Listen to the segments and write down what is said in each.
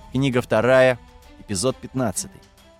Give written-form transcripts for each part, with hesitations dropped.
Книга 2, эпизод 15.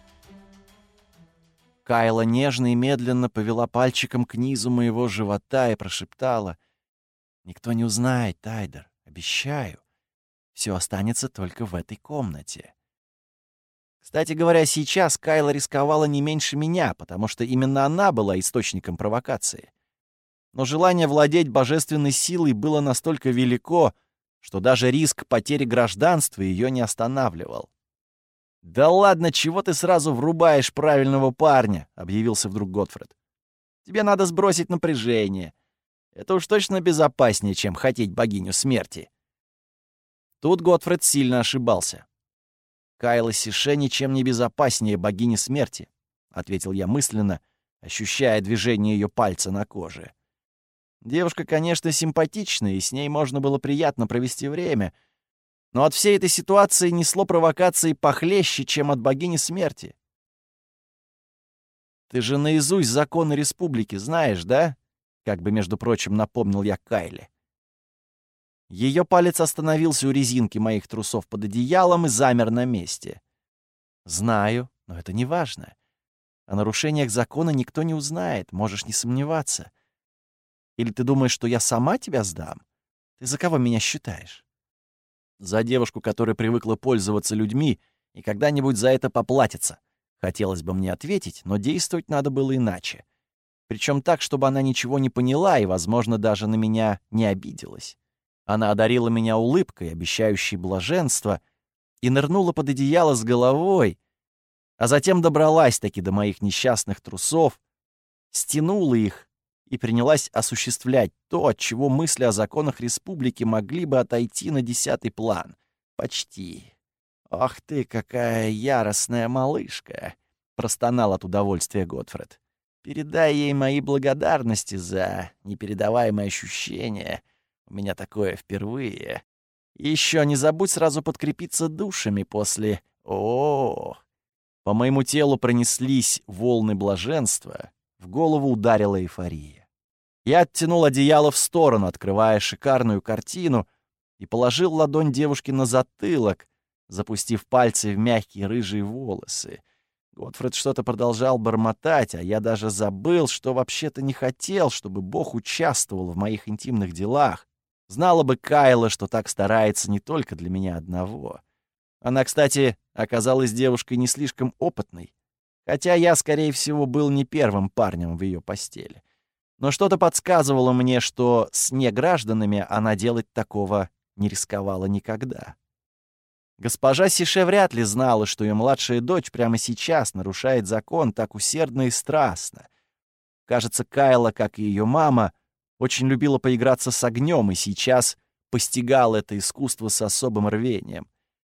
Кайла нежно и медленно повела пальчиком к низу моего живота и прошептала: «Никто не узнает, Тайдер, обещаю. Все останется только в этой комнате». Кстати говоря, сейчас Кайла рисковала не меньше меня, потому что именно она была источником провокации. Но желание владеть божественной силой было настолько велико, что даже риск потери гражданства ее не останавливал. «Да ладно, чего ты сразу врубаешь правильного парня?» — объявился вдруг Готфред. «Тебе надо сбросить напряжение. Это уж точно безопаснее, чем хотеть богиню смерти». Тут Готфред сильно ошибался. «Кайла Сише ничем не безопаснее богини смерти», — ответил я мысленно, ощущая движение ее пальца на коже. Девушка, конечно, симпатичная, и с ней можно было приятно провести время, но от всей этой ситуации несло провокацией похлеще, чем от богини смерти. «Ты же наизусть законы республики знаешь, да?» — как бы, между прочим, напомнил я Кайле. Ее палец остановился у резинки моих трусов под одеялом и замер на месте. «Знаю, но это не важно. О нарушениях закона никто не узнает, можешь не сомневаться. Или ты думаешь, что я сама тебя сдам? Ты за кого меня считаешь? За девушку, которая привыкла пользоваться людьми и когда-нибудь за это поплатится. Хотелось бы мне ответить, но действовать надо было иначе. Причем так, чтобы она ничего не поняла и, возможно, даже на меня не обиделась. Она одарила меня улыбкой, обещающей блаженство, и нырнула под одеяло с головой, а затем добралась-таки до моих несчастных трусов, стянула их и принялась осуществлять то, от чего мысли о законах республики могли бы отойти на 10-й план. Почти. «Ах ты, какая яростная малышка!» — простонал от удовольствия Готфред. «Передай ей мои благодарности за непередаваемые ощущения. У меня такое впервые. И еще не забудь сразу подкрепиться душами после... О-о-о!» По моему телу пронеслись волны блаженства, в голову ударила эйфория. Я оттянул одеяло в сторону, открывая шикарную картину, и положил ладонь девушки на затылок, запустив пальцы в мягкие рыжие волосы. Готфред что-то продолжал бормотать, а я даже забыл, что вообще-то не хотел, чтобы Бог участвовал в моих интимных делах. Знала бы Кайла, что так старается не только для меня одного. Она, кстати, оказалась девушкой не слишком опытной, хотя я, скорее всего, был не первым парнем в ее постели. Но что-то подсказывало мне, что с негражданами она делать такого не рисковала никогда. Госпожа Сише вряд ли знала, что ее младшая дочь прямо сейчас нарушает закон так усердно и страстно. Кажется, Кайла, как и ее мама, очень любила поиграться с огнем и сейчас постигала это искусство с особым рвением.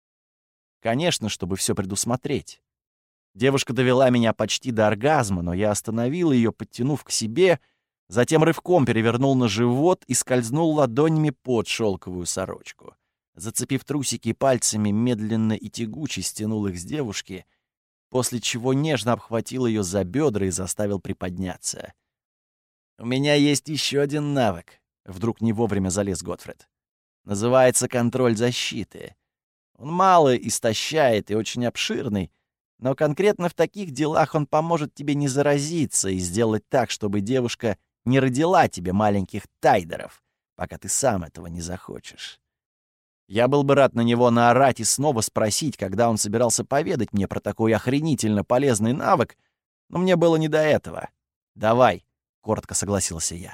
Конечно, чтобы все предусмотреть. Девушка довела меня почти до оргазма, но я остановил ее, подтянув к себе, затем рывком перевернул на живот и скользнул ладонями под шелковую сорочку. Зацепив трусики пальцами, медленно и тягуче стянул их с девушки, после чего нежно обхватил ее за бедра и заставил приподняться. «У меня есть еще один навык», — вдруг не вовремя залез Готфред. «Называется контроль защиты. Он мало истощает и очень обширный, но конкретно в таких делах он поможет тебе не заразиться и сделать так, чтобы девушка не родила тебе маленьких тайдеров, пока ты сам этого не захочешь». Я был бы рад на него наорать и снова спросить, когда он собирался поведать мне про такой охренительно полезный навык, но мне было не до этого. «Давай», — коротко согласился я.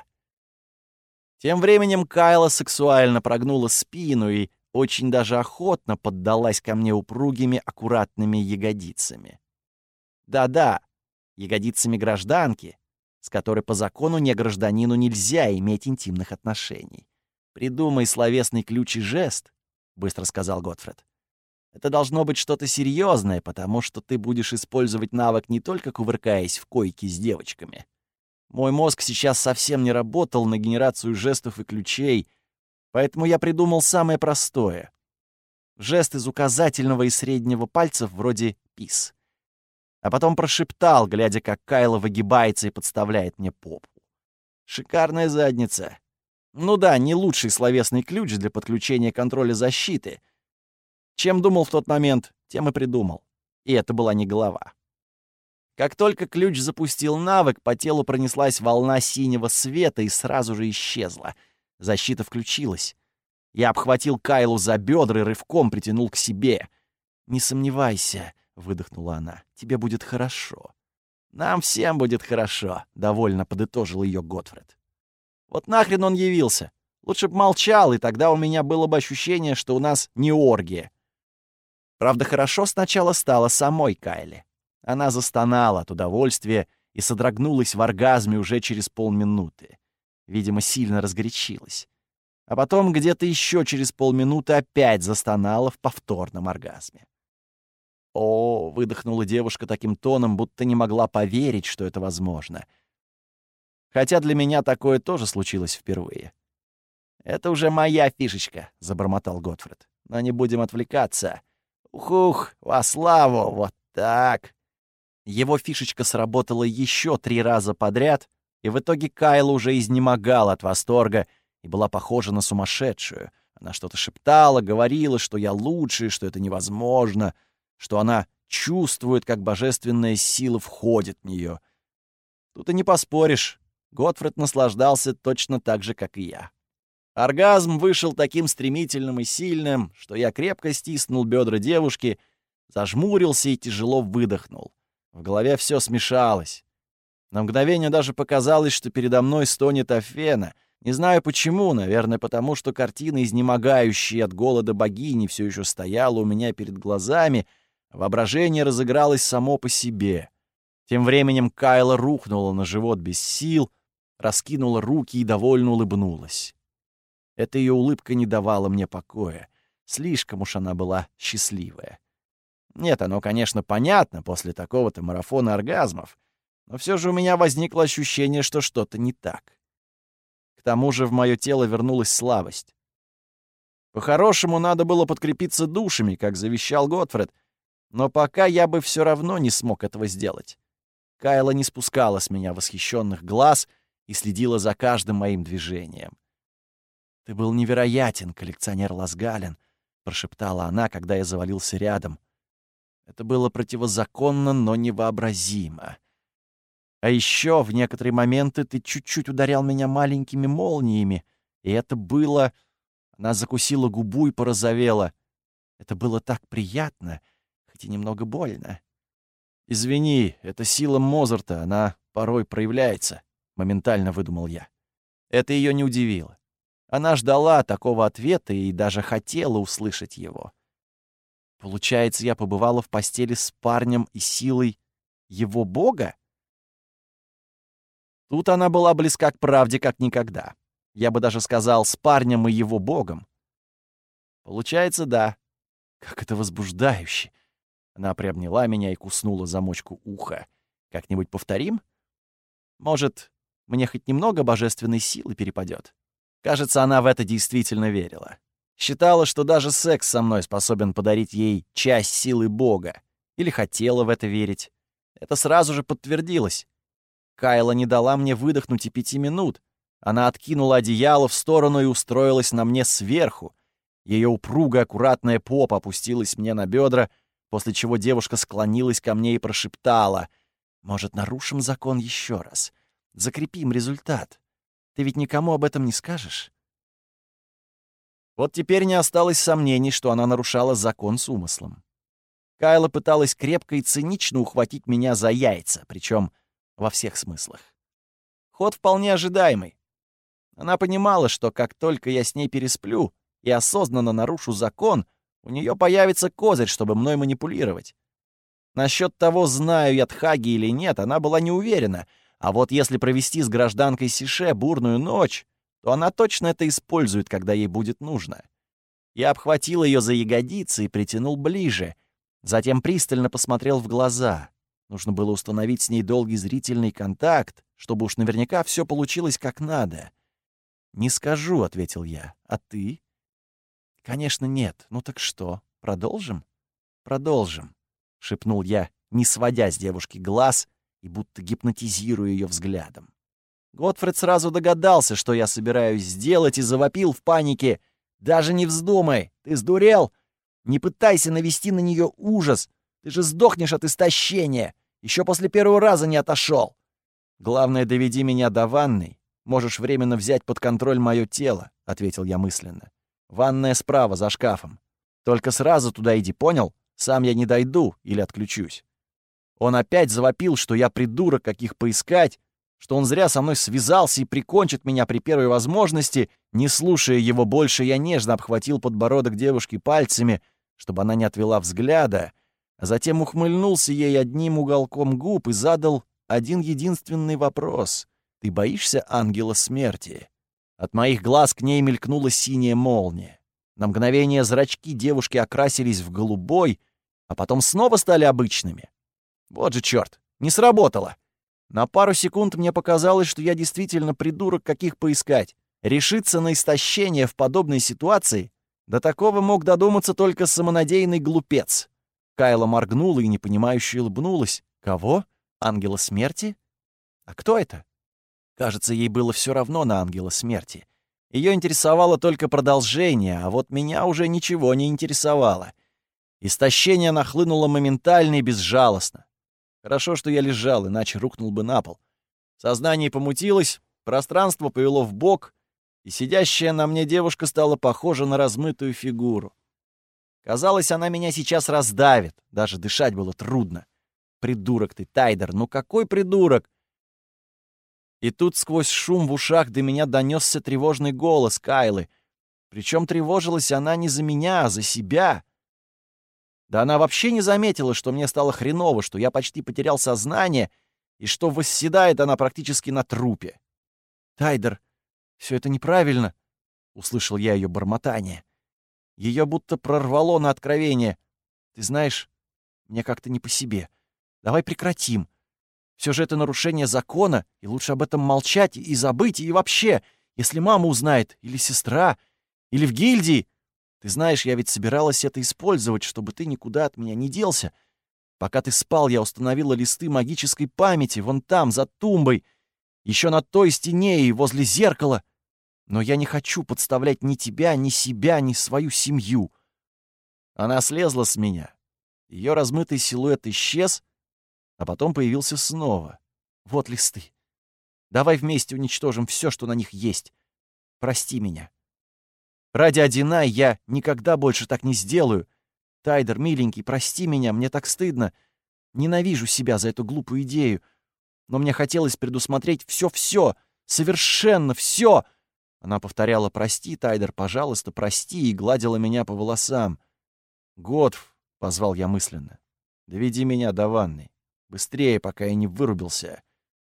Тем временем Кайла сексуально прогнула спину и очень даже охотно поддалась ко мне упругими, аккуратными ягодицами. Да-да, ягодицами гражданки, с которой по закону негражданину нельзя иметь интимных отношений. «Придумай словесный ключ и жест», — быстро сказал Готфред. «Это должно быть что-то серьезное, потому что ты будешь использовать навык не только кувыркаясь в койке с девочками. Мой мозг сейчас совсем не работал на генерацию жестов и ключей, поэтому я придумал самое простое. Жест из указательного и среднего пальцев вроде «пис». А потом прошептал, глядя, как Кайла выгибается и подставляет мне попу. «Шикарная задница. Ну да, не лучший словесный ключ для подключения контроля защиты, Чем думал в тот момент, тем и придумал. И это была не голова. Как только ключ запустил навык, по телу пронеслась волна синего света и сразу же исчезла. Защита включилась. Я обхватил Кайлу за бедра и рывком притянул к себе. «Не сомневайся», — выдохнула она, — «тебе будет хорошо». «Нам всем будет хорошо», — довольно подытожил ее Готфред. «Вот нахрен он явился? Лучше б молчал, и тогда у меня было бы ощущение, что у нас не оргия». Правда, хорошо сначала стало самой Кайле. Она застонала от удовольствия и содрогнулась в оргазме уже через полминуты. Видимо, сильно разгорячилась. А потом где-то еще через полминуты опять застонала в повторном оргазме. «О!» — выдохнула девушка таким тоном, будто не могла поверить, что это возможно. Хотя для меня такое тоже случилось впервые. «Это уже моя фишечка», — забормотал Готфред. «Но не будем отвлекаться. Ух, во славу, вот так!» Его фишечка сработала еще 3 раза подряд, и в итоге Кайла уже изнемогала от восторга и была похожа на сумасшедшую. Она что-то шептала, говорила, что я лучший, что это невозможно, что она чувствует, как божественная сила входит в нее. Тут и не поспоришь. Готфред наслаждался точно так же, как и я. Оргазм вышел таким стремительным и сильным, что я крепко стиснул бедра девушки, зажмурился и тяжело выдохнул. В голове все смешалось. На мгновение даже показалось, что передо мной стонет Афена. Не знаю почему, наверное, потому что картина, изнемогающая от голода богини, все еще стояла у меня перед глазами, а воображение разыгралось само по себе. Тем временем Кайла рухнула на живот без сил, раскинула руки и довольно улыбнулась. Эта ее улыбка не давала мне покоя. Слишком уж она была счастливая. Нет, оно, конечно, понятно после такого-то марафона оргазмов, но все же у меня возникло ощущение, что что-то не так. К тому же в мое тело вернулась слабость. По-хорошему, надо было подкрепиться душами, как завещал Готфред, но пока я бы все равно не смог этого сделать. Кайла не спускала с меня восхищенных глаз и следила за каждым моим движением. «Ты был невероятен, коллекционер Ласгален», — прошептала она, когда я завалился рядом. Это было противозаконно, но невообразимо. А еще в некоторые моменты ты чуть-чуть ударял меня маленькими молниями, и это было... Она закусила губу и порозовела. Это было так приятно, хоть и немного больно. «Извини, это сила Мозарта, она порой проявляется», — моментально выдумал я. Это ее не удивило. Она ждала такого ответа и даже хотела услышать его. Получается, я побывала в постели с парнем и силой его бога? Тут она была близка к правде как никогда. Я бы даже сказал, с парнем и его богом. Получается, да. Как это возбуждающе. Она приобняла меня и куснула замочку уха. Как-нибудь повторим? Может, мне хоть немного божественной силы перепадет? Кажется, она в это действительно верила. Считала, что даже секс со мной способен подарить ей часть силы Бога. Или хотела в это верить. Это сразу же подтвердилось. Кайла не дала мне выдохнуть и 5 минут. Она откинула одеяло в сторону и устроилась на мне сверху. Ее упругая, аккуратная попа опустилась мне на бедра, после чего девушка склонилась ко мне и прошептала: «Может, нарушим закон еще раз? Закрепим результат. Ты ведь никому об этом не скажешь?» Вот теперь не осталось сомнений, что она нарушала закон с умыслом. Кайла пыталась крепко и цинично ухватить меня за яйца, причем во всех смыслах. Ход вполне ожидаемый. Она понимала, что как только я с ней пересплю и осознанно нарушу закон, у нее появится козырь, чтобы мной манипулировать. Насчет того, знаю я Тхаги или нет, она была не уверена, а вот если провести с гражданкой Сише бурную ночь, то она точно это использует, когда ей будет нужно. Я обхватил ее за ягодицы и притянул ближе, затем пристально посмотрел в глаза. Нужно было установить с ней долгий зрительный контакт, чтобы уж наверняка все получилось как надо. «Не скажу», — ответил я. «А ты?» «Конечно, нет. Ну так что, продолжим?» «Продолжим», — шепнул я, не сводя с девушки глаз и будто гипнотизируя ее взглядом. Готфред сразу догадался, что я собираюсь сделать, и завопил в панике: «Даже не вздумай! Ты сдурел? Не пытайся навести на нее ужас. Ты же сдохнешь от истощения. Еще после первого раза не отошел. Главное, доведи меня до ванной. Можешь временно взять под контроль мое тело», — ответил я мысленно. «Ванная справа, за шкафом. Только сразу туда иди, понял? Сам я не дойду или отключусь». Он опять завопил, что я придурок, каких поискать, что он зря со мной связался и прикончит меня при первой возможности. Не слушая его больше, я нежно обхватил подбородок девушки пальцами, чтобы она не отвела взгляда, а затем ухмыльнулся ей одним уголком губ и задал один единственный вопрос. «Ты боишься ангела смерти?» От моих глаз к ней мелькнула синяя молния. На мгновение зрачки девушки окрасились в голубой, а потом снова стали обычными. Вот же чёрт, не сработало. На пару секунд мне показалось, что я действительно придурок, каких поискать. Решиться на истощение в подобной ситуации? До такого мог додуматься только самонадеянный глупец. Кайла моргнула и непонимающе улыбнулась. Кого? Ангела смерти? А кто это? Кажется, ей было все равно на ангела смерти. Ее интересовало только продолжение, а вот меня уже ничего не интересовало. Истощение нахлынуло моментально и безжалостно. Хорошо, что я лежал, иначе рухнул бы на пол. Сознание помутилось, пространство повело вбок, и сидящая на мне девушка стала похожа на размытую фигуру. Казалось, она меня сейчас раздавит, даже дышать было трудно. «Придурок ты, Тайдер, ну какой придурок?» И тут сквозь шум в ушах до меня донесся тревожный голос Кайлы. Причем тревожилась она не за меня, а за себя. Да она вообще не заметила, что мне стало хреново, что я почти потерял сознание и что восседает она практически на трупе. «Тайдер, все это неправильно», — услышал я ее бормотание. Ее будто прорвало на откровение. «Ты знаешь, мне как-то не по себе. Давай прекратим. Все же это нарушение закона, и лучше об этом молчать и забыть, и вообще, если мама узнает, или сестра, или в гильдии. Ты знаешь, я ведь собиралась это использовать, чтобы ты никуда от меня не делся. Пока ты спал, я установила листы магической памяти вон там, за тумбой, еще на той стене и возле зеркала. Но я не хочу подставлять ни тебя, ни себя, ни свою семью». Она слезла с меня. Ее размытый силуэт исчез, а потом появился снова. «Вот листы. Давай вместе уничтожим все, что на них есть. Прости меня. Ради Одинай я никогда больше так не сделаю. Тайдер, миленький, прости меня, мне так стыдно. Ненавижу себя за эту глупую идею. Но мне хотелось предусмотреть все-все, совершенно все». Она повторяла «Прости, Тайдер, пожалуйста, прости» и гладила меня по волосам. «Готф», — позвал я мысленно, — «доведи меня до ванной. Быстрее, пока я не вырубился».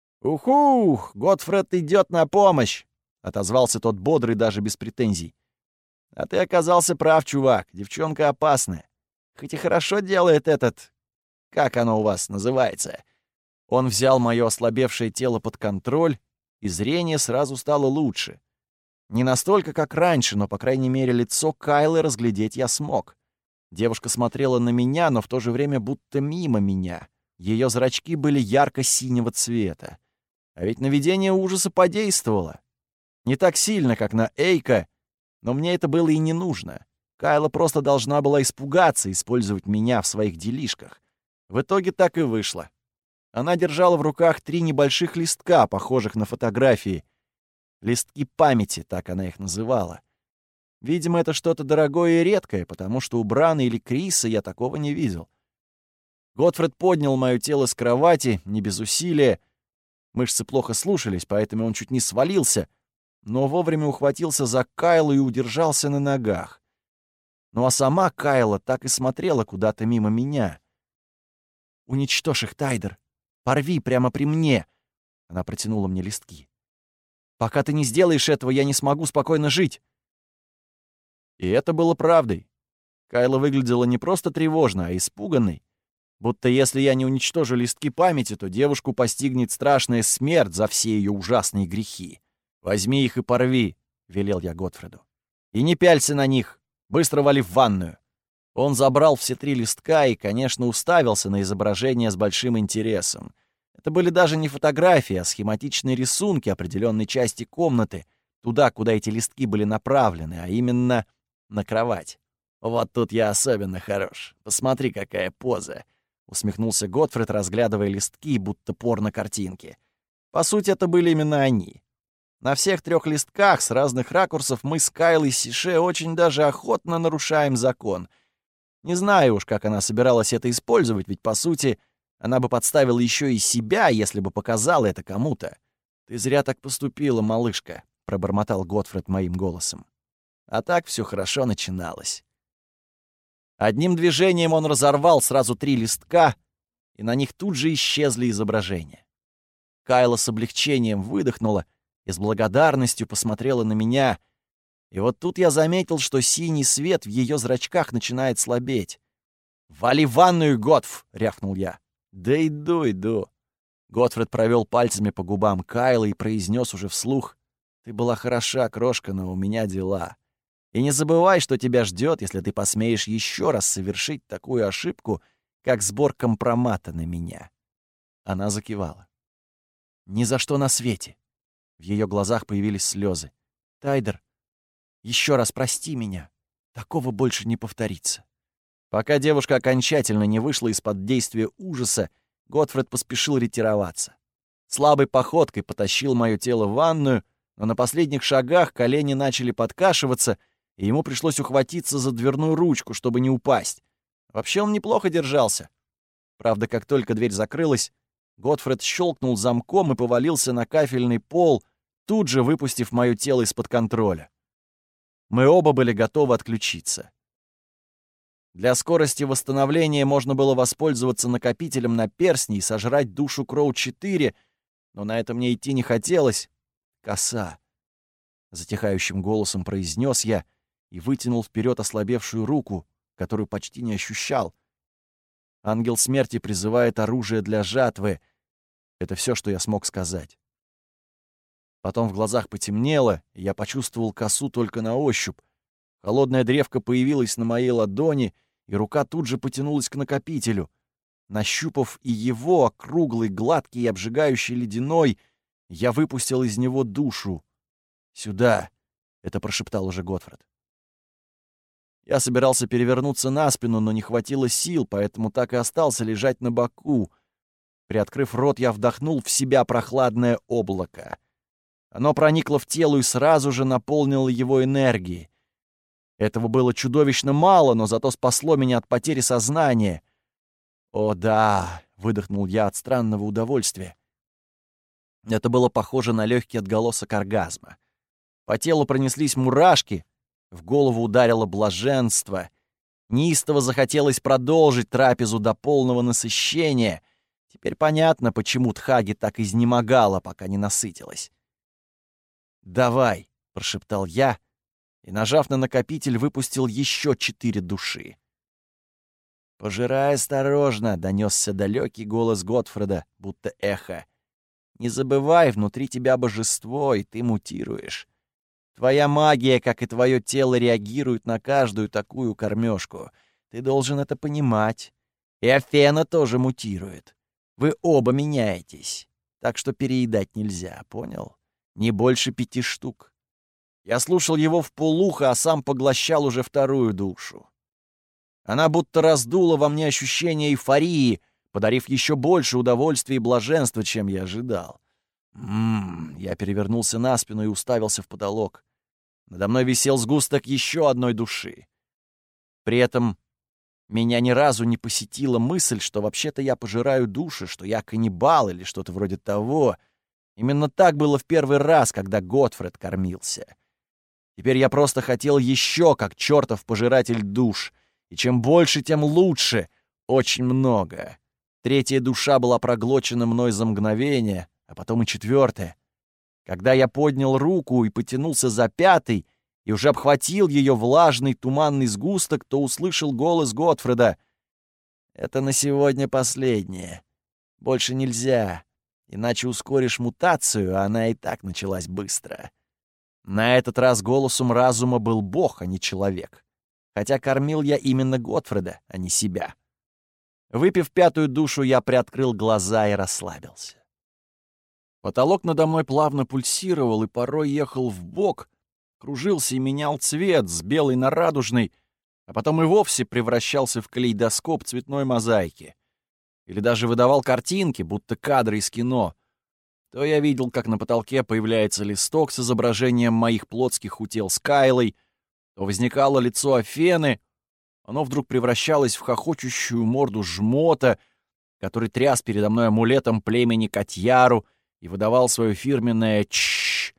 «Уху! Готфред идет на помощь!» — отозвался тот бодрый даже без претензий. «А ты оказался прав, чувак. Девчонка опасная. Хоть и хорошо делает этот... Как оно у вас называется?» Он взял мое ослабевшее тело под контроль, и зрение сразу стало лучше. Не настолько, как раньше, но, по крайней мере, лицо Кайлы разглядеть я смог. Девушка смотрела на меня, но в то же время будто мимо меня. Ее зрачки были ярко-синего цвета. А ведь наведение ужаса подействовало. Не так сильно, как на Эйка, но мне это было и не нужно. Кайла просто должна была испугаться, использовать меня в своих делишках. В итоге так и вышло. Она держала в руках 3 небольших листка, похожих на фотографии. Листки памяти, так она их называла. Видимо, это что-то дорогое и редкое, потому что у Брана или Криса я такого не видел. Готфред поднял мое тело с кровати, не без усилия. Мышцы плохо слушались, поэтому он чуть не свалился, но вовремя ухватился за Кайлу и удержался на ногах. Ну а сама Кайла так и смотрела куда-то мимо меня. «Уничтожь их, Тайдер! Порви прямо при мне!» Она протянула мне листки. «Пока ты не сделаешь этого, я не смогу спокойно жить!» И это было правдой. Кайла выглядела не просто тревожно, а испуганной. Будто если я не уничтожу листки памяти, то девушку постигнет страшная смерть за все ее ужасные грехи. «Возьми их и порви», — велел я Готфреду. «И не пялься на них. Быстро вали в ванную». Он забрал все 3 листка и, конечно, уставился на изображение с большим интересом. Это были даже не фотографии, а схематичные рисунки определенной части комнаты, туда, куда эти листки были направлены, а именно на кровать. «Вот тут я особенно хорош. Посмотри, какая поза!» — усмехнулся Готфрид, разглядывая листки, будто порно-картинки. По сути, это были именно они. На всех 3 листках с разных ракурсов мы с Кайлой Сише очень даже охотно нарушаем закон. Не знаю уж, как она собиралась это использовать, ведь, по сути, она бы подставила еще и себя, если бы показала это кому-то. «Ты зря так поступила, малышка», — пробормотал Готфрид моим голосом. А так все хорошо начиналось. Одним движением он разорвал сразу 3 листка, и на них тут же исчезли изображения. Кайла с облегчением выдохнула и с благодарностью посмотрела на меня, и вот тут я заметил, что синий свет в ее зрачках начинает слабеть. «Вали в ванную, Готф!» — рявкнул я. «Да иду». Готфрид провел пальцами по губам Кайлы и произнес уже вслух: «Ты была хороша, крошка, но у меня дела. И не забывай, что тебя ждет, если ты посмеешь еще раз совершить такую ошибку, как сбор компромата на меня». Она закивала. «Ни за что на свете». В ее глазах появились слезы. «Тайдер, еще раз прости меня. Такого больше не повторится». Пока девушка окончательно не вышла из-под действия ужаса, Готфрид поспешил ретироваться. Слабой походкой потащил мое тело в ванную, но на последних шагах колени начали подкашиваться, и ему пришлось ухватиться за дверную ручку, чтобы не упасть. Вообще он неплохо держался. Правда, как только дверь закрылась, Готфрид щелкнул замком и повалился на кафельный пол, тут же выпустив мое тело из-под контроля. Мы оба были готовы отключиться. Для скорости восстановления можно было воспользоваться накопителем на перстни и сожрать душу Кроу-4, но на это мне идти не хотелось. «Коса», — затихающим голосом произнес я и вытянул вперед ослабевшую руку, которую почти не ощущал. Ангел смерти призывает оружие для жатвы. Это все, что я смог сказать. Потом в глазах потемнело, и я почувствовал косу только на ощупь. Холодная древка появилась на моей ладони, и рука тут же потянулась к накопителю. Нащупав и его, округлый, гладкий и обжигающий ледяной, я выпустил из него душу. «Сюда!» — это прошептал уже Готфрид. Я собирался перевернуться на спину, но не хватило сил, поэтому так и остался лежать на боку. Приоткрыв рот, я вдохнул в себя прохладное облако. Оно проникло в тело и сразу же наполнило его энергией. Этого было чудовищно мало, но зато спасло меня от потери сознания. «О да!» — выдохнул я от странного удовольствия. Это было похоже на легкий отголосок оргазма. По телу пронеслись мурашки, в голову ударило блаженство. Неистово захотелось продолжить трапезу до полного насыщения. Теперь понятно, почему Тхаги так изнемогала, пока не насытилась. «Давай!» — прошептал я, и, нажав на накопитель, выпустил еще 4 души. «Пожирай осторожно!» — донесся далекий голос Готфрида, будто эхо. «Не забывай, внутри тебя божество, и ты мутируешь. Твоя магия, как и твое тело, реагирует на каждую такую кормежку. Ты должен это понимать. И Афена тоже мутирует. Вы оба меняетесь, так что переедать нельзя, понял? Не больше 5 штук». Я слушал его вполуха, а сам поглощал уже 2-ю душу. Она будто раздула во мне ощущение эйфории, подарив еще больше удовольствия и блаженства, чем я ожидал. Я перевернулся на спину и уставился в потолок. Надо мной висел сгусток еще одной души. При этом меня ни разу не посетила мысль, что вообще-то я пожираю души, что я каннибал или что-то вроде того. Именно так было в первый раз, когда Готфрид кормился. Теперь я просто хотел еще, как чертов пожиратель душ. И чем больше, тем лучше. Очень много. 3-я душа была проглочена мной за мгновение, а потом и 4-я. Когда я поднял руку и потянулся за 5-й, и уже обхватил ее влажный туманный сгусток, то услышал голос Готфрида. «Это на сегодня последнее. Больше нельзя, иначе ускоришь мутацию, а она и так началась быстро». На этот раз голосом разума был бог, а не человек. Хотя кормил я именно Готфрида, а не себя. Выпив 5-ю душу, я приоткрыл глаза и расслабился. Потолок надо мной плавно пульсировал и порой ехал вбок, кружился и менял цвет с белой на радужный, а потом и вовсе превращался в калейдоскоп цветной мозаики. Или даже выдавал картинки, будто кадры из кино. То я видел, как на потолке появляется листок с изображением моих плотских утел с Кайлой, то возникало лицо Афены, оно вдруг превращалось в хохочущую морду жмота, который тряс передо мной амулетом племени Катьяру и выдавал свое фирменное «чшш».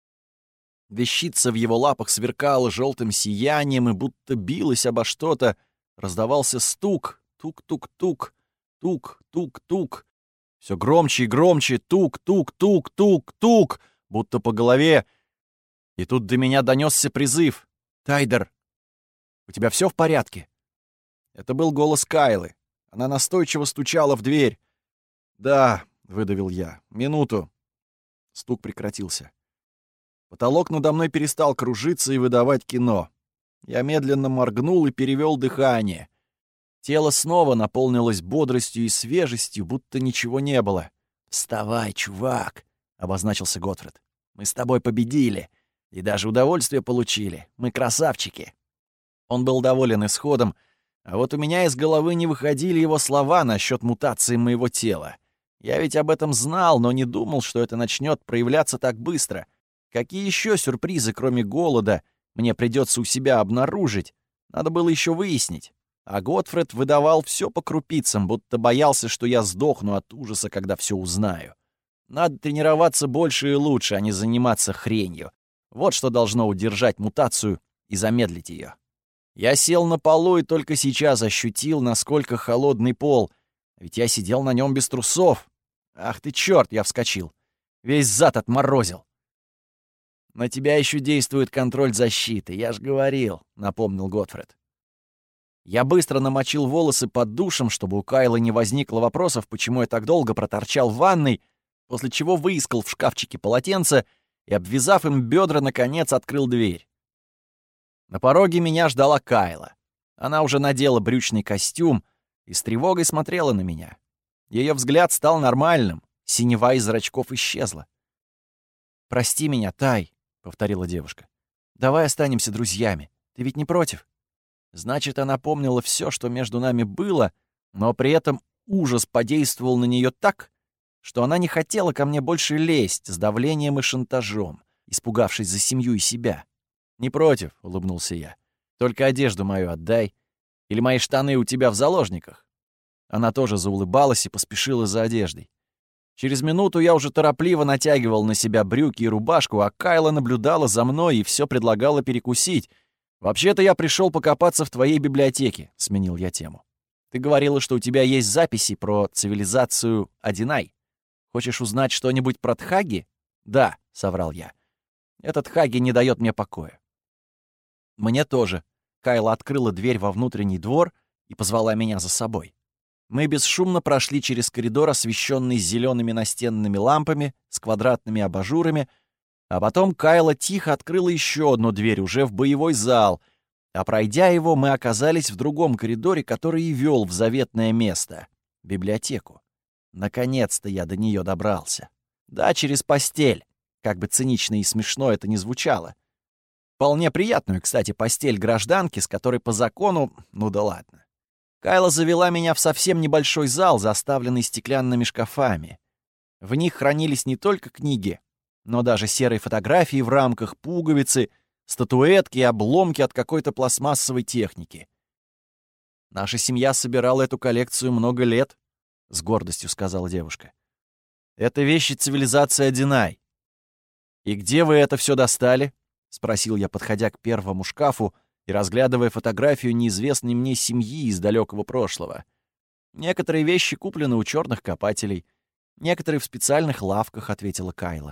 Вещица в его лапах сверкала желтым сиянием и будто билась обо что-то. Раздавался стук, тук-тук-тук, тук-тук-тук. Все громче и громче, тук-тук-тук-тук-тук, будто по голове. И тут до меня донесся призыв. «Тайдер, у тебя все в порядке?» Это был голос Кайлы. Она настойчиво стучала в дверь. «Да», — выдавил я, — «минуту». Стук прекратился. Потолок надо мной перестал кружиться и выдавать кино. Я медленно моргнул и перевел дыхание. Тело снова наполнилось бодростью и свежестью, будто ничего не было. «Вставай, чувак», — обозначился Готфрид. «Мы с тобой победили. И даже удовольствие получили. Мы красавчики». Он был доволен исходом, а вот у меня из головы не выходили его слова насчет мутации моего тела. Я ведь об этом знал, но не думал, что это начнет проявляться так быстро. Какие еще сюрпризы, кроме голода, мне придется у себя обнаружить? Надо было еще выяснить. А Готфрид выдавал все по крупицам, будто боялся, что я сдохну от ужаса, когда все узнаю. Надо тренироваться больше и лучше, а не заниматься хренью. Вот что должно удержать мутацию и замедлить ее. Я сел на полу и только сейчас ощутил, насколько холодный пол. Ведь я сидел на нем без трусов. Ах ты черт, я вскочил. Весь зад отморозил. «На тебя еще действует контроль защиты, я ж говорил», — напомнил Готфрид. Я быстро намочил волосы под душем, чтобы у Кайлы не возникло вопросов, почему я так долго проторчал в ванной, после чего выискал в шкафчике полотенце и, обвязав им бедра, наконец открыл дверь. На пороге меня ждала Кайла. Она уже надела брючный костюм и с тревогой смотрела на меня. Ее взгляд стал нормальным, синева из зрачков исчезла. «Прости меня, Тай», — повторила девушка. «Давай останемся друзьями. Ты ведь не против?» Значит, она помнила все, что между нами было, но при этом ужас подействовал на нее так, что она не хотела ко мне больше лезть с давлением и шантажом, испугавшись за семью и себя. «Не против», — улыбнулся я. «Только одежду мою отдай. Или мои штаны у тебя в заложниках?» Она тоже заулыбалась и поспешила за одеждой. Через минуту я уже торопливо натягивал на себя брюки и рубашку, а Кайла наблюдала за мной и все предлагала перекусить. «Вообще-то я пришел покопаться в твоей библиотеке», — сменил я тему. «Ты говорила, что у тебя есть записи про цивилизацию Адинай. Хочешь узнать что-нибудь про Тхаги?» «Да», — соврал я. «Этот Тхаги не дает мне покоя». «Мне тоже». Кайла открыла дверь во внутренний двор и позвала меня за собой. Мы бесшумно прошли через коридор, освещенный зелеными настенными лампами с квадратными абажурами, а потом Кайла тихо открыла еще одну дверь уже в боевой зал, а пройдя его, мы оказались в другом коридоре, который и вел в заветное место — библиотеку. Наконец-то я до нее добрался. Да, через постель, как бы цинично и смешно это ни звучало. Вполне приятную, кстати, постель гражданки, с которой по закону, ну да ладно. Кайла завела меня в совсем небольшой зал, заставленный стеклянными шкафами. В них хранились не только книги, но даже серые фотографии в рамках, пуговицы, статуэтки и обломки от какой-то пластмассовой техники. «Наша семья собирала эту коллекцию много лет», — с гордостью сказала девушка. «Это вещи цивилизации Адинай». «И где вы это все достали?» — спросил я, подходя к первому шкафу и разглядывая фотографию неизвестной мне семьи из далекого прошлого. «Некоторые вещи куплены у черных копателей, некоторые в специальных лавках», — ответила Кайла.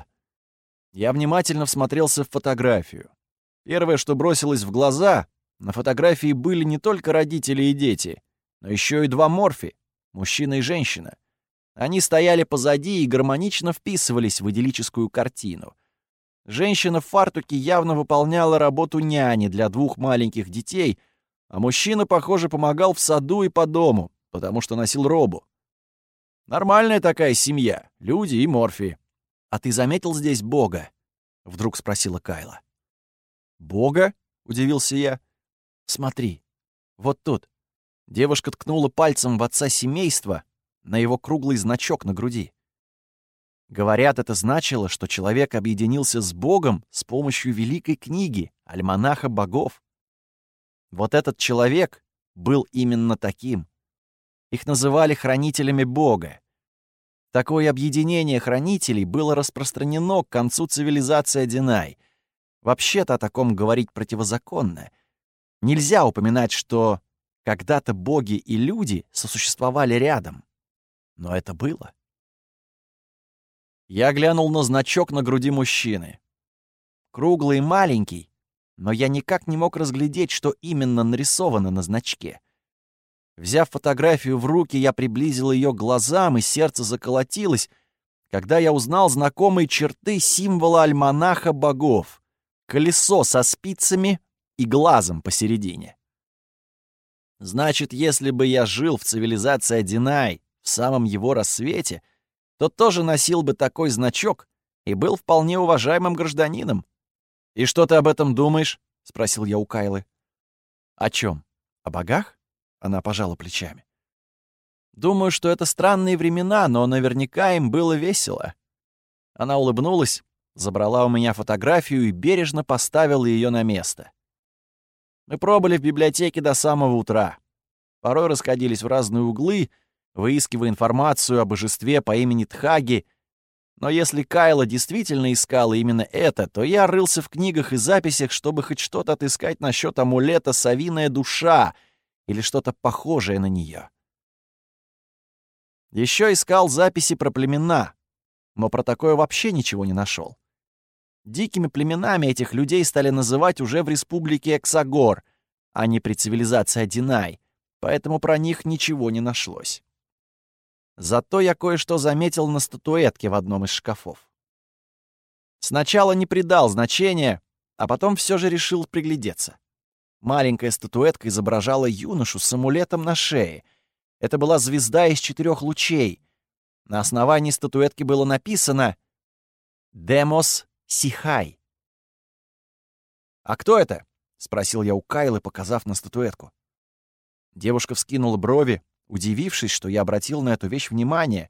Я внимательно всмотрелся в фотографию. Первое, что бросилось в глаза, на фотографии были не только родители и дети, но еще и два морфи, мужчина и женщина. Они стояли позади и гармонично вписывались в идиллическую картину. Женщина в фартуке явно выполняла работу няни для двух маленьких детей, а мужчина, похоже, помогал в саду и по дому, потому что носил робу. Нормальная такая семья, люди и морфи. «А ты заметил здесь Бога?» — вдруг спросила Кайла. «Бога?» — удивился я. «Смотри», Вот тут». Девушка ткнула пальцем в отца семейства на его круглый значок на груди. Говорят, это значило, что человек объединился с Богом с помощью великой книги «Альманаха богов». Вот этот человек был именно таким. Их называли хранителями Бога. Такое объединение хранителей было распространено к концу цивилизации Адинай. Вообще-то о таком говорить противозаконно. Нельзя упоминать, что когда-то боги и люди сосуществовали рядом. Но это было. Я глянул на значок на груди мужчины. Круглый и маленький, но я никак не мог разглядеть, что именно нарисовано на значке. Взяв фотографию в руки, я приблизил ее к глазам, и сердце заколотилось, когда я узнал знакомые черты символа альманаха богов — колесо со спицами и глазом посередине. Значит, если бы я жил в цивилизации Адинай в самом его рассвете, то тоже носил бы такой значок и был вполне уважаемым гражданином. «И что ты об этом думаешь?» — спросил я у Кайлы. «О чем? О богах?» — она пожала плечами. «Думаю, что это странные времена, но наверняка им было весело». Она улыбнулась, забрала у меня фотографию и бережно поставила ее на место. Мы пробыли в библиотеке до самого утра. Порой расходились в разные углы, выискивая информацию о божестве по имени Тхаги. Но если Кайла действительно искала именно это, то я рылся в книгах и записях, чтобы хоть что-то отыскать насчет амулета «Совиная душа» или что-то похожее на нее. Еще искал записи про племена, но про такое вообще ничего не нашел. Дикими племенами этих людей стали называть уже в республике Эксагор, а не при цивилизации Адинай, поэтому про них ничего не нашлось. Зато я кое-что заметил на статуэтке в одном из шкафов. Сначала не придал значения, а потом все же решил приглядеться. Маленькая статуэтка изображала юношу с амулетом на шее. Это была звезда из 4 лучей. На основании статуэтки было написано «Демос Сихай». «А кто это?» — спросил я у Кайлы, показав на статуэтку. Девушка вскинула брови, удивившись, что я обратил на эту вещь внимание.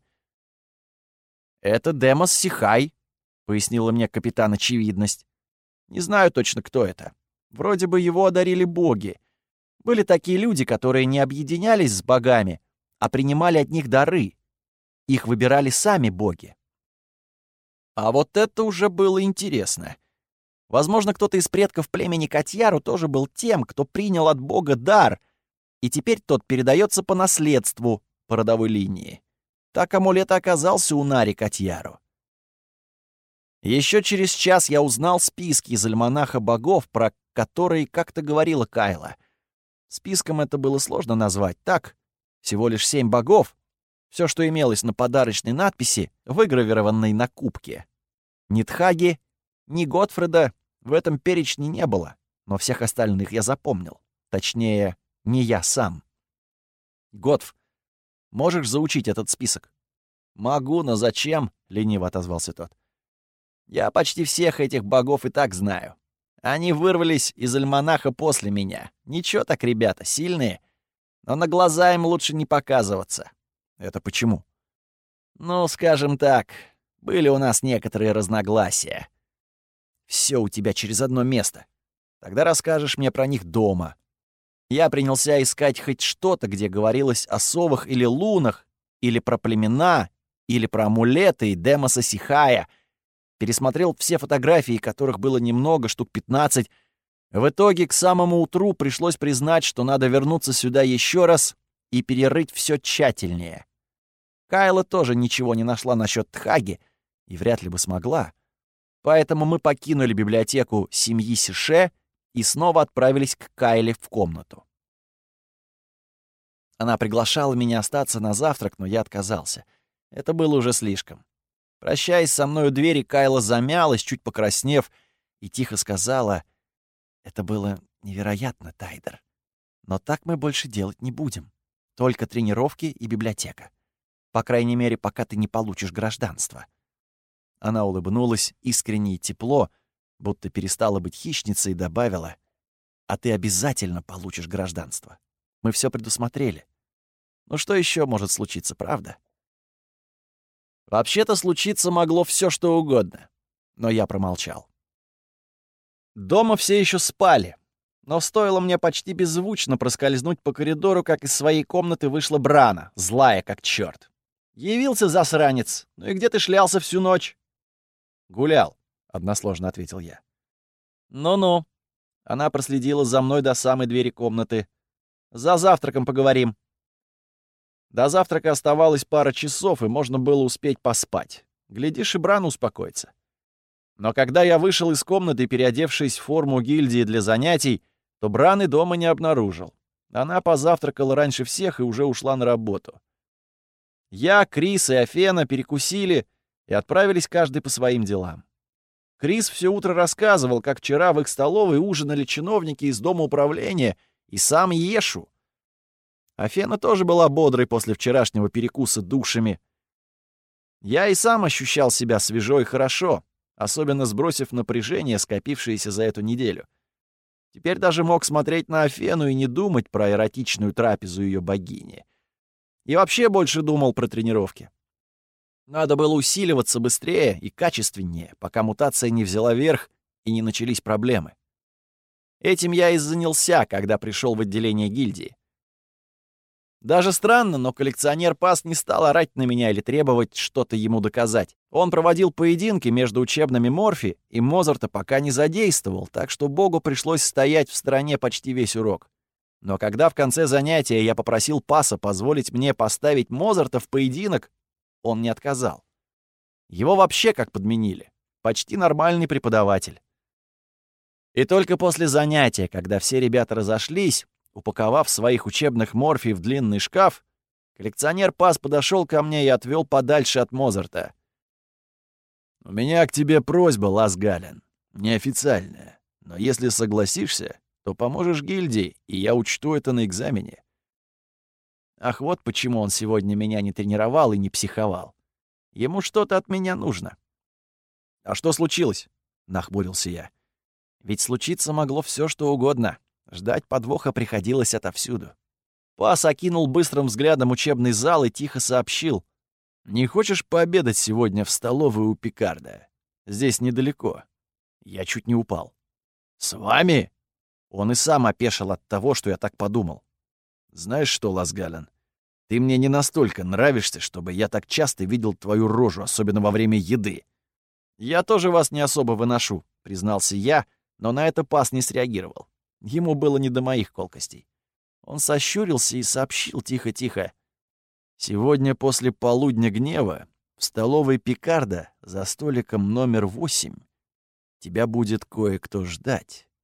«Это Демос Сихай», — пояснила мне капитан Очевидность. «Не знаю точно, кто это. Вроде бы его одарили боги. Были такие люди, которые не объединялись с богами, а принимали от них дары. Их выбирали сами боги». А вот это уже было интересно. Возможно, кто-то из предков племени Катьяру тоже был тем, кто принял от бога дар, и теперь тот передается по наследству по родовой линии. Так амулет оказался у Нари Катьяру. Еще через час я узнал списки из альманаха богов, про которые как-то говорила Кайла. Списком это было сложно назвать. Так, всего лишь 7 богов. Все, что имелось на подарочной надписи, выгравированной на кубке. Ни Тхаги, ни Готфреда в этом перечне не было, но всех остальных я запомнил. Точнее, не я сам. «Готф, можешь заучить этот список?» «Могу, но зачем?» — лениво отозвался тот. «Я почти всех этих богов и так знаю. Они вырвались из альманаха после меня. Ничего так, ребята, сильные. Но на глаза им лучше не показываться». «Это почему?» «Ну, скажем так, были у нас некоторые разногласия». «Все у тебя через одно место. Тогда расскажешь мне про них дома». Я принялся искать хоть что-то, где говорилось о совах или лунах, или про племена, или про амулеты и Демоса Сихая. Пересмотрел все фотографии, которых было немного, штук 15. В итоге к самому утру пришлось признать, что надо вернуться сюда еще раз и перерыть все тщательнее. Кайла тоже ничего не нашла насчет Тхаги и вряд ли бы смогла. Поэтому мы покинули библиотеку семьи Сише и снова отправились к Кайле в комнату. Она приглашала меня остаться на завтрак, но я отказался. Это было уже слишком. Прощаясь со мной у двери, Кайла замялась, чуть покраснев, и тихо сказала: «Это было невероятно, Тайдер. Но так мы больше делать не будем. Только тренировки и библиотека. По крайней мере, пока ты не получишь гражданство». Она улыбнулась искренне и тепло, будто перестала быть хищницей, и добавила: «А ты обязательно получишь гражданство. Мы все предусмотрели. Ну что еще может случиться, правда? Вообще-то случиться могло все, что угодно. Но я промолчал. Дома все еще спали. Но стоило мне почти беззвучно проскользнуть по коридору, как из своей комнаты вышла Брана, злая как черт. «Явился засранец. Ну и где ты шлялся всю ночь?» «Гулял», — односложно ответил я. «Ну-ну». Она проследила за мной до самой двери комнаты. «За завтраком поговорим». До завтрака оставалось пара часов, и можно было успеть поспать. Глядишь, и Брана успокоится. Но когда я вышел из комнаты, переодевшись в форму гильдии для занятий, то Браны дома не обнаружил. Она позавтракала раньше всех и уже ушла на работу. Я, Крис и Афена перекусили и отправились каждый по своим делам. Крис все утро рассказывал, как вчера в их столовой ужинали чиновники из дома управления и сам Ешу. Афена тоже была бодрой после вчерашнего перекуса душами. Я и сам ощущал себя свежо и хорошо, особенно сбросив напряжение, скопившееся за эту неделю. Теперь даже мог смотреть на Афену и не думать про эротичную трапезу ее богини. И вообще больше думал про тренировки. Надо было усиливаться быстрее и качественнее, пока мутация не взяла верх и не начались проблемы. Этим я и занялся, когда пришел в отделение гильдии. Даже странно, но коллекционер Пас не стал орать на меня или требовать что-то ему доказать. Он проводил поединки между учебными Морфи, и Мозарта пока не задействовал, так что Богу пришлось стоять в стороне почти весь урок. Но когда в конце занятия я попросил Паса позволить мне поставить Мозарта в поединок, он не отказал. Его вообще как подменили. Почти нормальный преподаватель. И только после занятия, когда все ребята разошлись, упаковав своих учебных Морфий в длинный шкаф, коллекционер Пас подошел ко мне и отвел подальше от Мозарта. «У меня к тебе просьба, Лас Гален, неофициальная, но если согласишься, то поможешь гильдии, и я учту это на экзамене». Ах, вот почему он сегодня меня не тренировал и не психовал. Ему что-то от меня нужно. «А что случилось?» — нахмурился я. Ведь случиться могло все, что угодно. Ждать подвоха приходилось отовсюду. Пас окинул быстрым взглядом учебный зал и тихо сообщил. «Не хочешь пообедать сегодня в столовой у Пикарда? Здесь недалеко». Я чуть не упал. «С вами?» Он и сам опешил от того, что я так подумал. «Знаешь что, Лас Гален, ты мне не настолько нравишься, чтобы я так часто видел твою рожу, особенно во время еды». «Я тоже вас не особо выношу», — признался я, но на это Пас не среагировал. Ему было не до моих колкостей. Он сощурился и сообщил тихо-тихо. «Сегодня после полудня гнева в столовой Пикарда за столиком номер 8 тебя будет кое-кто ждать».